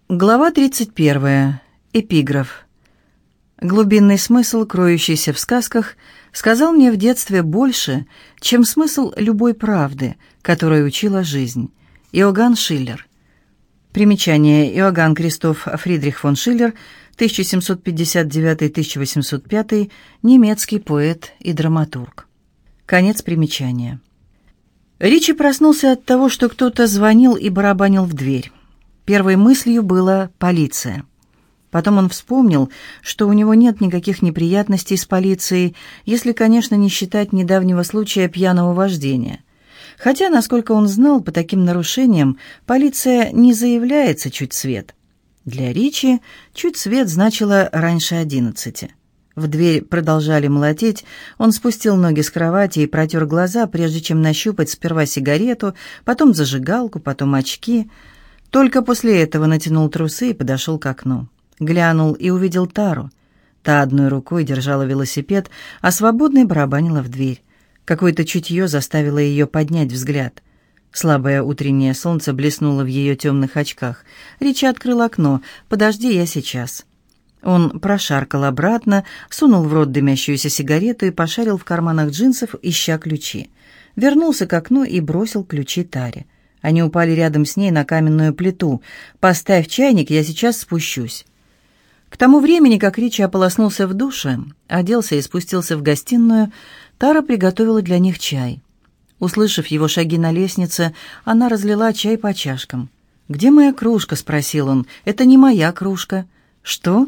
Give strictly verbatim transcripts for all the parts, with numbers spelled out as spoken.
Глава тридцать первая. Эпиграф. Глубинный смысл, кроющийся в сказках, сказал мне в детстве больше, чем смысл любой правды, которой учила жизнь. Иоганн Шиллер. Примечание. Иоганн Кристоф Фридрих фон Шиллер, тысяча семьсот пятьдесят девятый — тысяча восемьсот пятый, немецкий поэт и драматург. Конец примечания. Ричи проснулся от того, что кто-то звонил и барабанил в дверь. Первой мыслью была полиция. Потом он вспомнил, что у него нет никаких неприятностей с полицией, если, конечно, не считать недавнего случая пьяного вождения. Хотя, насколько он знал, по таким нарушениям полиция не заявляется чуть свет. Для Ричи чуть свет значило раньше одиннадцати. В дверь продолжали молотить, он спустил ноги с кровати и протер глаза, прежде чем нащупать сперва сигарету, потом зажигалку, потом очки. Только после этого натянул трусы и подошел к окну. Глянул и увидел Тару. Та одной рукой держала велосипед, а свободной барабанила в дверь. Какое-то чутье заставило ее поднять взгляд. Слабое утреннее солнце блеснуло в ее темных очках. Ричи открыл окно. «Подожди, я сейчас». Он прошаркал обратно, сунул в рот дымящуюся сигарету и пошарил в карманах джинсов, ища ключи. Вернулся к окну и бросил ключи Таре. Они упали рядом с ней на каменную плиту. «Поставь чайник, я сейчас спущусь». К тому времени, как Ричи ополоснулся в душе, оделся и спустился в гостиную, Тара приготовила для них чай. Услышав его шаги на лестнице, она разлила чай по чашкам. «Где моя кружка?» — спросил он. «Это не моя кружка». «Что?»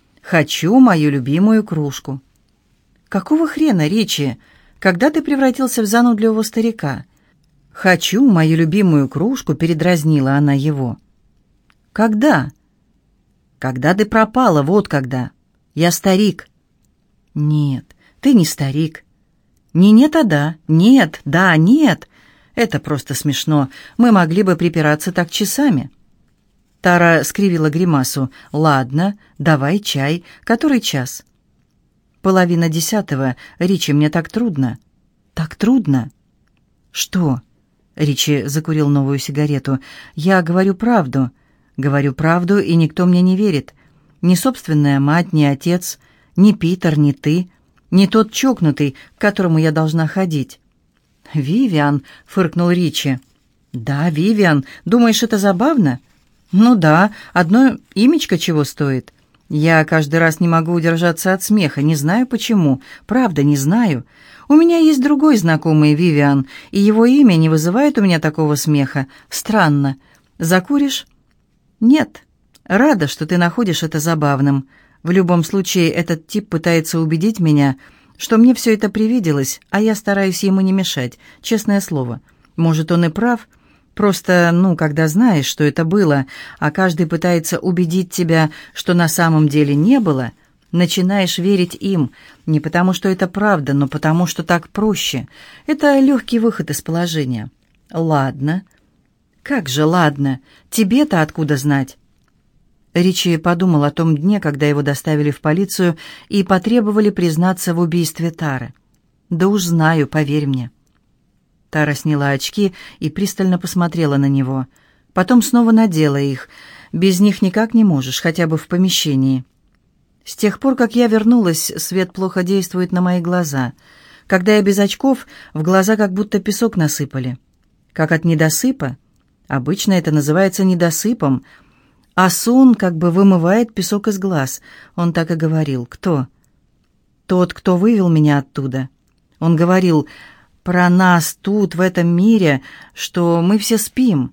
«Хочу мою любимую кружку». «Какого хрена, Ричи? Когда ты превратился в занудливого старика?» «Хочу мою любимую кружку», — передразнила она его. «Когда?» «Когда ты пропала, вот когда. Я старик». «Нет, ты не старик». «Не нет, а да. Нет, да, нет. Это просто смешно. Мы могли бы припираться так часами». Тара скривила гримасу. «Ладно, давай чай. Который час?» «Половина десятого. Ричи, мне так трудно». «Так трудно?» «Что?» Ричи закурил новую сигарету. «Я говорю правду. Говорю правду, и никто мне не верит. Ни собственная мать, ни отец, ни Питер, ни ты, ни тот чокнутый, к которому я должна ходить». «Вивиан», — фыркнул Ричи. «Да, Вивиан. Думаешь, это забавно?» «Ну да, одно имечко чего стоит. Я каждый раз не могу удержаться от смеха, не знаю почему, правда, не знаю. У меня есть другой знакомый Вивиан, и его имя не вызывает у меня такого смеха. Странно. Закуришь?» «Нет. Рада, что ты находишь это забавным. В любом случае, этот тип пытается убедить меня, что мне все это привиделось, а я стараюсь ему не мешать, честное слово. Может, он и прав. Просто, ну, когда знаешь, что это было, а каждый пытается убедить тебя, что на самом деле не было, начинаешь верить им, не потому что это правда, но потому что так проще. Это легкий выход из положения». «Ладно». «Как же ладно? Тебе-то откуда знать?» Ричи подумал о том дне, когда его доставили в полицию и потребовали признаться в убийстве Тары. «Да уж знаю, поверь мне». Тара сняла очки и пристально посмотрела на него. Потом снова надела их. «Без них никак не можешь, хотя бы в помещении». «С тех пор, как я вернулась, свет плохо действует на мои глаза. Когда я без очков, в глаза как будто песок насыпали. Как от недосыпа. Обычно это называется недосыпом. А сон как бы вымывает песок из глаз». Он так и говорил. «Кто?» «Тот, кто вывел меня оттуда. Он говорил про нас тут, в этом мире, что мы все спим.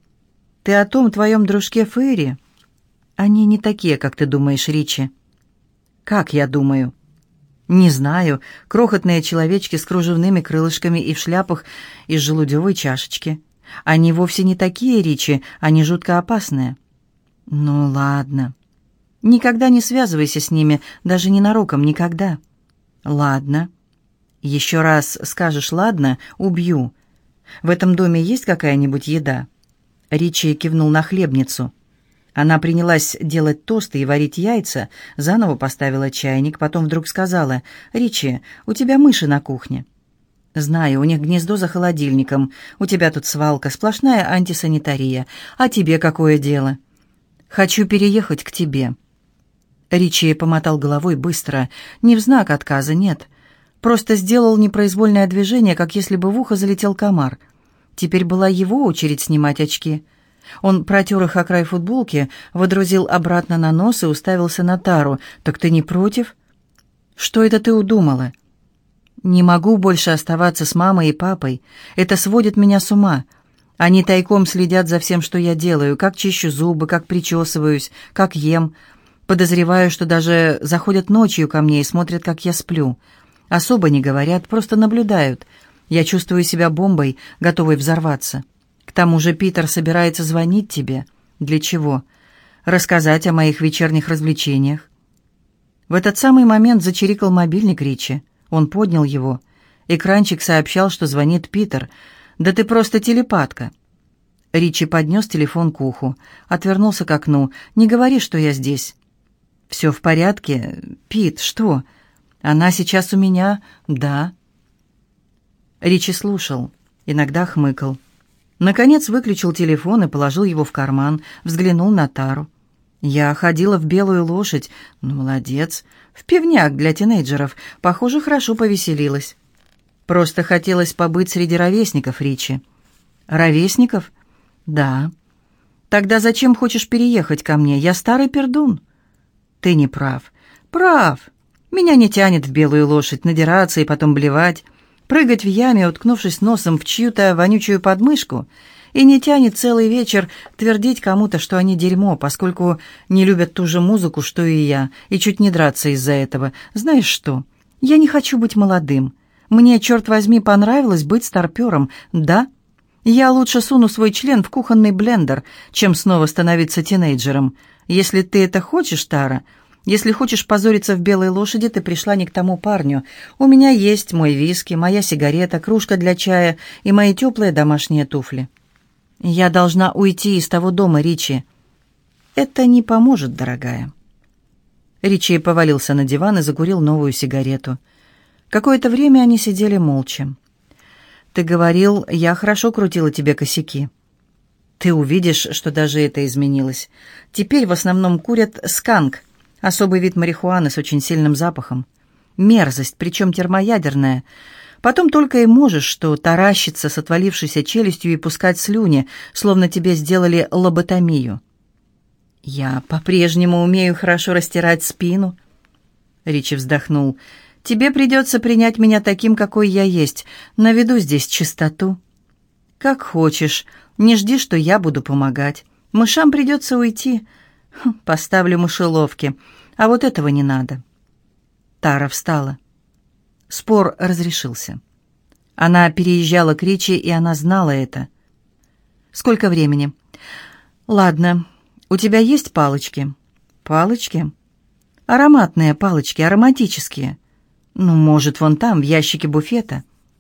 Ты о том твоем дружке Фейри? Они не такие, как ты думаешь, Ричи». «Как я думаю?» «Не знаю. Крохотные человечки с кружевными крылышками и в шляпах из желудевой чашечки. Они вовсе не такие, Ричи, они жутко опасные». «Ну ладно. Никогда не связывайся с ними, даже ненароком, никогда». «Ладно. Еще раз скажешь «ладно» — убью. В этом доме есть какая-нибудь еда?» Ричи кивнул на хлебницу. Она принялась делать тосты и варить яйца, заново поставила чайник, потом вдруг сказала: «Ричи, у тебя мыши на кухне». «Знаю, у них гнездо за холодильником. У тебя тут свалка, сплошная антисанитария. А тебе какое дело?» «Хочу переехать к тебе». Ричи помотал головой быстро, не в знак отказа, нет. Просто сделал непроизвольное движение, как если бы в ухо залетел комар. Теперь была его очередь снимать очки. Он протер их о край футболки, водрузил обратно на нос и уставился на Тару. «Так ты не против?» «Что это ты удумала?» «Не могу больше оставаться с мамой и папой. Это сводит меня с ума. Они тайком следят за всем, что я делаю, как чищу зубы, как причесываюсь, как ем. Подозреваю, что даже заходят ночью ко мне и смотрят, как я сплю. Особо не говорят, просто наблюдают. Я чувствую себя бомбой, готовой взорваться. К тому же Питер собирается звонить тебе. Для чего? Рассказать о моих вечерних развлечениях». В этот самый момент зачирикал мобильник Ричи. Он поднял его. Экранчик сообщал, что звонит Питер. «Да ты просто телепатка». Ричи поднес телефон к уху, отвернулся к окну. «Не говори, что я здесь». «Все в порядке? Пит, что? Она сейчас у меня?» «Да». Ричи слушал, иногда хмыкал. Наконец выключил телефон и положил его в карман, взглянул на Тару. «Я ходила в «Белую лошадь». Ну, молодец. В пивняк для тинейджеров. Похоже, хорошо повеселилась. Просто хотелось побыть среди ровесников, Ричи». «Ровесников?» «Да». «Тогда зачем хочешь переехать ко мне? Я старый пердун». «Ты не прав». «Прав. Меня не тянет в «Белую лошадь» надираться и потом блевать, прыгать в яме, уткнувшись носом в чью-то вонючую подмышку, и не тянет целый вечер твердить кому-то, что они дерьмо, поскольку не любят ту же музыку, что и я, и чуть не драться из-за этого. Знаешь что? Я не хочу быть молодым. Мне, черт возьми, понравилось быть старпером. Да, я лучше суну свой член в кухонный блендер, чем снова становиться тинейджером. Если ты это хочешь, Тара, если хочешь позориться в «Белой лошади», ты пришла не к тому парню. У меня есть мой виски, моя сигарета, кружка для чая и мои теплые домашние туфли. Я должна уйти из того дома, Ричи. Это не поможет, дорогая». Ричи повалился на диван и закурил новую сигарету. Какое-то время они сидели молча. «Ты говорил, я хорошо крутила тебе косяки. Ты увидишь, что даже это изменилось. Теперь в основном курят сканк, особый вид марихуаны с очень сильным запахом. Мерзость, причем термоядерная. Потом только и можешь, что таращиться с отвалившейся челюстью и пускать слюни, словно тебе сделали лоботомию». «Я по-прежнему умею хорошо растирать спину». Ричи вздохнул. «Тебе придется принять меня таким, какой я есть. Наведу здесь чистоту». «Как хочешь. Не жди, что я буду помогать. Мышам придется уйти. Хм, поставлю мышеловки. А вот этого не надо». Тара встала. Спор разрешился. Она переезжала к Ричи, и она знала это. «Сколько времени?» «Ладно. У тебя есть палочки?» «Палочки?» «Ароматные палочки, ароматические. Ну, может, вон там, в ящике буфета».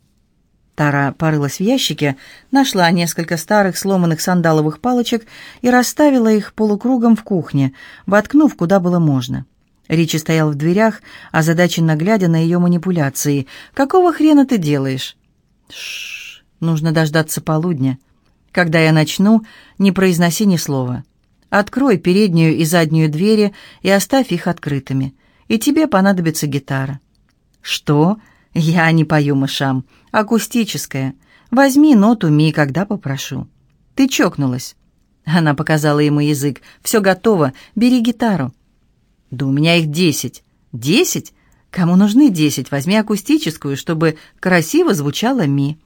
Тара порылась в ящике, нашла несколько старых сломанных сандаловых палочек и расставила их полукругом в кухне, воткнув куда было можно. Ричи стоял в дверях, озадаченно глядя на ее манипуляции. «Какого хрена ты делаешь?» «Шш, нужно дождаться полудня. Когда я начну, не произноси ни слова. Открой переднюю и заднюю двери и оставь их открытыми. И тебе понадобится гитара». «Что? Я не пою мышам. Акустическая. Возьми ноту ми, когда попрошу». «Ты чокнулась». Она показала ему язык. «Все готово. Бери гитару». «Да у меня их десять». «Десять? Кому нужны десять? Возьми акустическую, чтобы красиво звучало ми».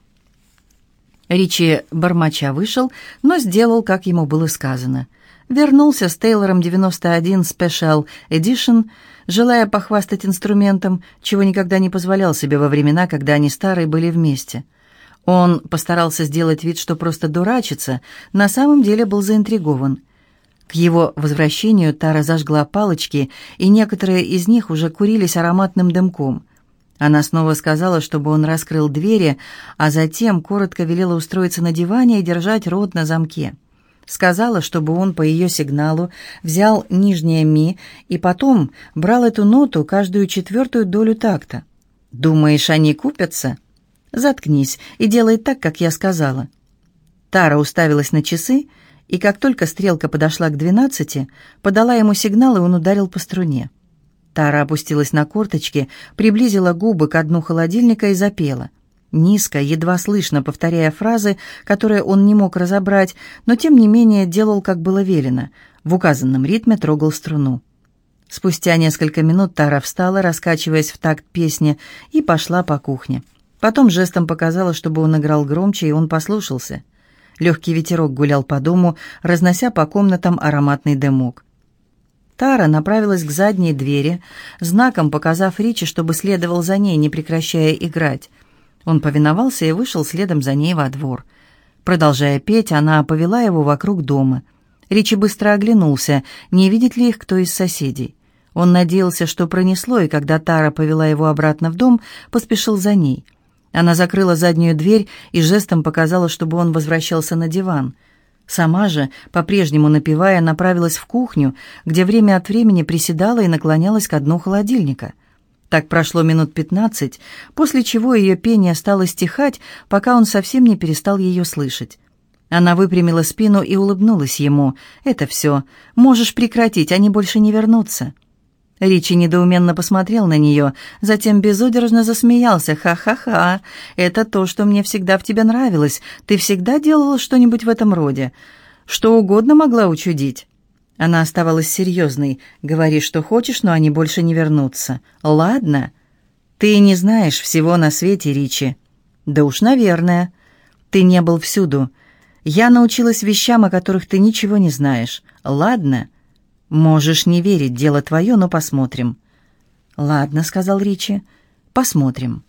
Ричи бормоча вышел, но сделал, как ему было сказано. Вернулся с Тейлором девяносто один Special Edition, желая похвастать инструментом, чего никогда не позволял себе во времена, когда они старые были вместе. Он постарался сделать вид, что просто дурачится, на самом деле был заинтригован. К его возвращению Тара зажгла палочки, и некоторые из них уже курились ароматным дымком. Она снова сказала, чтобы он раскрыл двери, а затем коротко велела устроиться на диване и держать рот на замке. Сказала, чтобы он по ее сигналу взял нижнее ми и потом брал эту ноту каждую четвертую долю такта. «Думаешь, они купятся?» «Заткнись и делай так, как я сказала». Тара уставилась на часы И как только стрелка подошла к двенадцати, подала ему сигнал, и он ударил по струне. Тара опустилась на корточки, приблизила губы к дну холодильника и запела. Низко, едва слышно, повторяя фразы, которые он не мог разобрать, но тем не менее делал, как было велено. В указанном ритме трогал струну. Спустя несколько минут Тара встала, раскачиваясь в такт песни, и пошла по кухне. Потом жестом показала, чтобы он играл громче, и он послушался. Легкий ветерок гулял по дому, разнося по комнатам ароматный дымок. Тара направилась к задней двери, знаком показав Ричи, чтобы следовал за ней, не прекращая играть. Он повиновался и вышел следом за ней во двор. Продолжая петь, она повела его вокруг дома. Ричи быстро оглянулся, не видит ли их кто из соседей. Он надеялся, что пронесло, и когда Тара повела его обратно в дом, поспешил за ней. Она закрыла заднюю дверь и жестом показала, чтобы он возвращался на диван. Сама же, по-прежнему напевая, направилась в кухню, где время от времени приседала и наклонялась ко дну холодильника. Так прошло минут пятнадцать, после чего ее пение стало стихать, пока он совсем не перестал ее слышать. Она выпрямила спину и улыбнулась ему. «Это все. Можешь прекратить, они больше не вернутся». Ричи недоуменно посмотрел на нее, затем безудержно засмеялся. «Ха-ха-ха! Это то, что мне всегда в тебе нравилось. Ты всегда делала что-нибудь в этом роде. Что угодно могла учудить». Она оставалась серьезной. «Говори, что хочешь, но они больше не вернутся». «Ладно. Ты не знаешь всего на свете, Ричи». «Да уж, наверное. Ты не был всюду. Я научилась вещам, о которых ты ничего не знаешь. Ладно. Можешь не верить, дело твое, но посмотрим». «Ладно», — сказал Ричи, — «посмотрим».